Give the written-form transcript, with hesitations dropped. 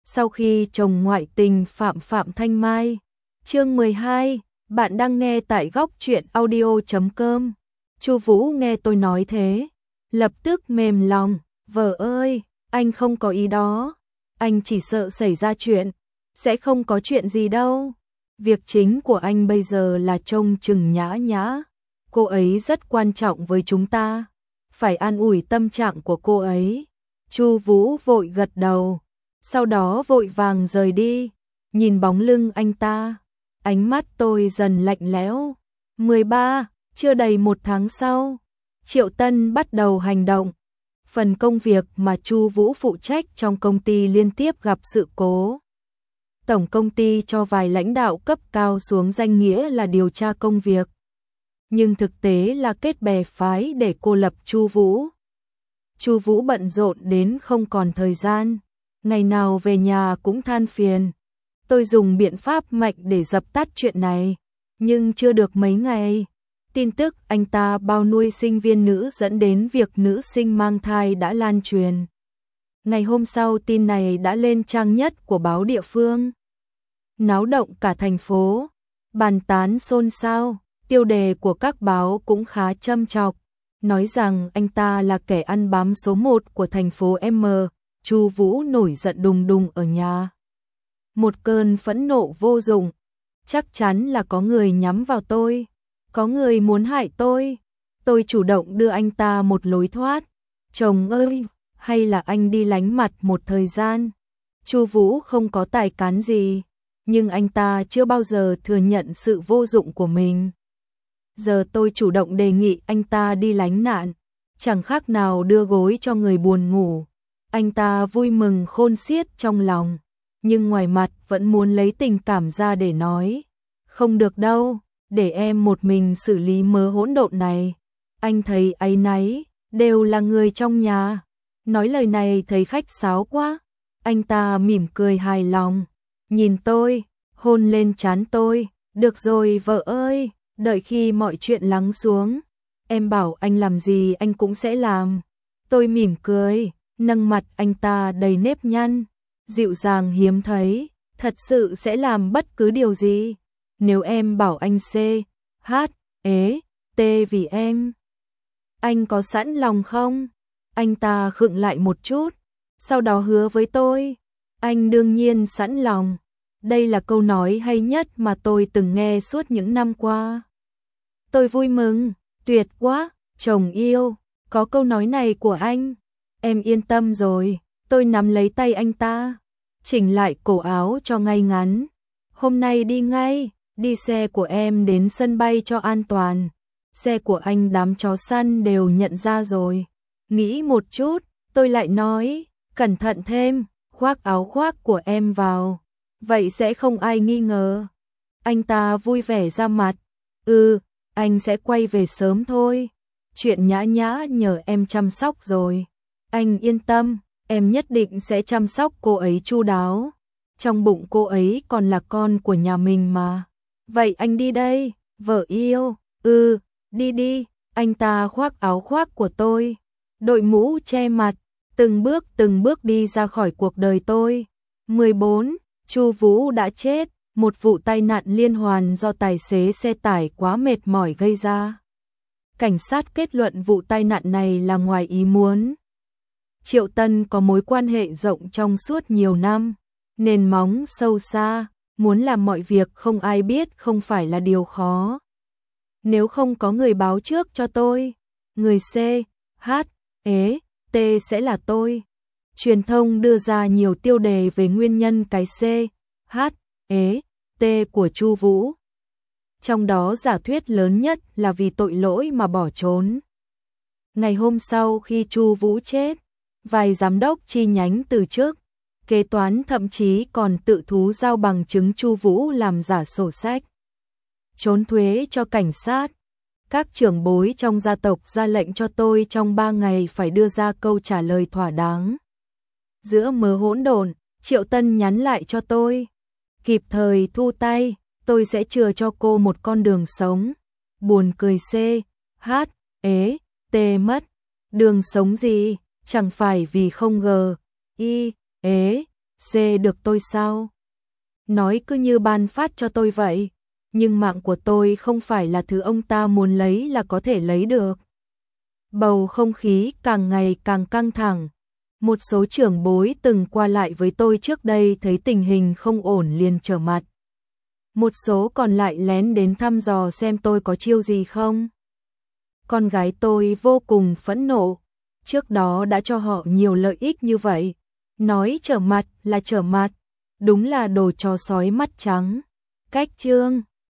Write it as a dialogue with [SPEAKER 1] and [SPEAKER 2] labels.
[SPEAKER 1] Sau khi chồng ngoại tình Phạm Thanh Mai. Chương 12, bạn đang nghe tại góc truyện audio.com. Chu Vũ nghe tôi nói thế, lập tức mềm lòng, "Vợ ơi, anh không có ý đó, anh chỉ sợ xảy ra chuyện, sẽ không có chuyện gì đâu. Việc chính của anh bây giờ là trông chừng Nhã Nhã, cô ấy rất quan trọng với chúng ta, phải an ủi tâm trạng của cô ấy." Chu Vũ vội gật đầu, sau đó vội vàng rời đi, nhìn bóng lưng anh ta, ánh mắt tôi dần lạnh lẽo. 13, chưa đầy 1 tháng sau, Triệu Tân bắt đầu hành động. Phần công việc mà Chu Vũ phụ trách trong công ty liên tiếp gặp sự cố. Tổng công ty cho vài lãnh đạo cấp cao xuống danh nghĩa là điều tra công việc, nhưng thực tế là kết bè phái để cô lập Chu Vũ. Chu Vũ bận rộn đến không còn thời gian, ngày nào về nhà cũng than phiền. Tôi dùng biện pháp mạnh để dập tắt chuyện này, nhưng chưa được mấy ngày, tin tức anh ta bao nuôi sinh viên nữ dẫn đến việc nữ sinh mang thai đã lan truyền. Ngày hôm sau tin này đã lên trang nhất của báo địa phương, náo động cả thành phố, bàn tán xôn xao, tiêu đề của các báo cũng khá châm chọc, nói rằng anh ta là kẻ ăn bám số 1 của thành phố M. Chu Vũ nổi giận đùng đùng ở nhà. Một cơn phẫn nộ vô dụng, chắc chắn là có người nhắm vào tôi, có người muốn hại tôi. Tôi chủ động đưa anh ta một lối thoát. "Chồng ơi, hay là anh đi lánh mặt một thời gian." Chu Vũ không có tài cán gì, nhưng anh ta chưa bao giờ thừa nhận sự vô dụng của mình. Giờ tôi chủ động đề nghị anh ta đi lánh nạn, chẳng khác nào đưa gối cho người buồn ngủ. Anh ta vui mừng khôn xiết trong lòng, nhưng ngoài mặt vẫn muốn lấy tình cảm ra để nói, "Không được đâu, để em một mình xử lý mớ hỗn độn này. Anh thấy áy náy, đều là người trong nhà." Nói lời này thấy khách sáo quá. Anh ta mỉm cười hài lòng, nhìn tôi, hôn lên trán tôi, "Được rồi vợ ơi, đợi khi mọi chuyện lắng xuống, em bảo anh làm gì anh cũng sẽ làm." Tôi mỉm cười, nâng mặt anh ta đầy nếp nhăn, dịu dàng hiếm thấy, "Thật sự sẽ làm bất cứ điều gì, nếu em bảo anh C, H, E, T vì em. Anh có sẵn lòng không?" Anh ta khựng lại một chút, sau đó hứa với tôi, "Anh đương nhiên sẵn lòng." Đây là câu nói hay nhất mà tôi từng nghe suốt những năm qua. Tôi vui mừng, "Tuyệt quá, chồng yêu, có câu nói này của anh, em yên tâm rồi." Tôi nắm lấy tay anh ta, chỉnh lại cổ áo cho ngay ngắn. "Hôm nay đi ngay, đi xe của em đến sân bay cho an toàn. Xe của anh đám chó săn đều nhận ra rồi." Nghĩ một chút, tôi lại nói, "Cẩn thận thêm, khoác áo khoác của em vào, vậy sẽ không ai nghi ngờ." Anh ta vui vẻ ra mặt, anh sẽ quay về sớm thôi. Chuyện Nhã Nhã nhờ em chăm sóc rồi. Anh yên tâm, em nhất định sẽ chăm sóc cô ấy chu đáo. Trong bụng cô ấy còn là con của nhà mình mà. Vậy anh đi đây, vợ yêu." Đi đi." Anh ta khoác áo khoác của tôi, đội mũ che mặt, từng bước đi ra khỏi cuộc đời tôi. 14. Chu Vũ đã chết, một vụ tai nạn liên hoàn do tài xế xe tải quá mệt mỏi gây ra. Cảnh sát kết luận vụ tai nạn này là ngoài ý muốn. Triệu Tân có mối quan hệ rộng trong suốt nhiều năm, nền móng sâu xa, muốn làm mọi việc không ai biết không phải là điều khó. Nếu không có người báo trước cho tôi, người C, H, E, T sẽ là tôi. Truyền thông đưa ra nhiều tiêu đề về nguyên nhân cái C, H, E, T của Chu Vũ. Trong đó giả thuyết lớn nhất là vì tội lỗi mà bỏ trốn. Ngày hôm sau khi Chu Vũ chết, vài giám đốc chi nhánh từ chức, kế toán thậm chí còn tự thú giao bằng chứng Chu Vũ làm giả sổ sách, trốn thuế cho cảnh sát. Các trưởng bối trong gia tộc ra lệnh cho tôi trong 3 ngày phải đưa ra câu trả lời thỏa đáng. Giữa mớ hỗn độn, Triệu Tân nhắn lại cho tôi, "Kịp thời thu tay, tôi sẽ chừa cho cô một con đường sống." Buồn cười C, H, E, T mất. Đường sống gì, chẳng phải vì không G, I, E, Dê được tôi sao? Nói cứ như ban phát cho tôi vậy. Nhưng mạng của tôi không phải là thứ ông ta muốn lấy là có thể lấy được. Bầu không khí càng ngày càng căng thẳng. Một số trưởng bối từng qua lại với tôi trước đây thấy tình hình không ổn liền trở mặt. Một số còn lại lén đến thăm dò xem tôi có chiêu gì không. Con gái tôi vô cùng phẫn nộ. Trước đó đã cho họ nhiều lợi ích như vậy. Nói trở mặt là trở mặt. Đúng là đồ chó sói mắt trắng. Cách chương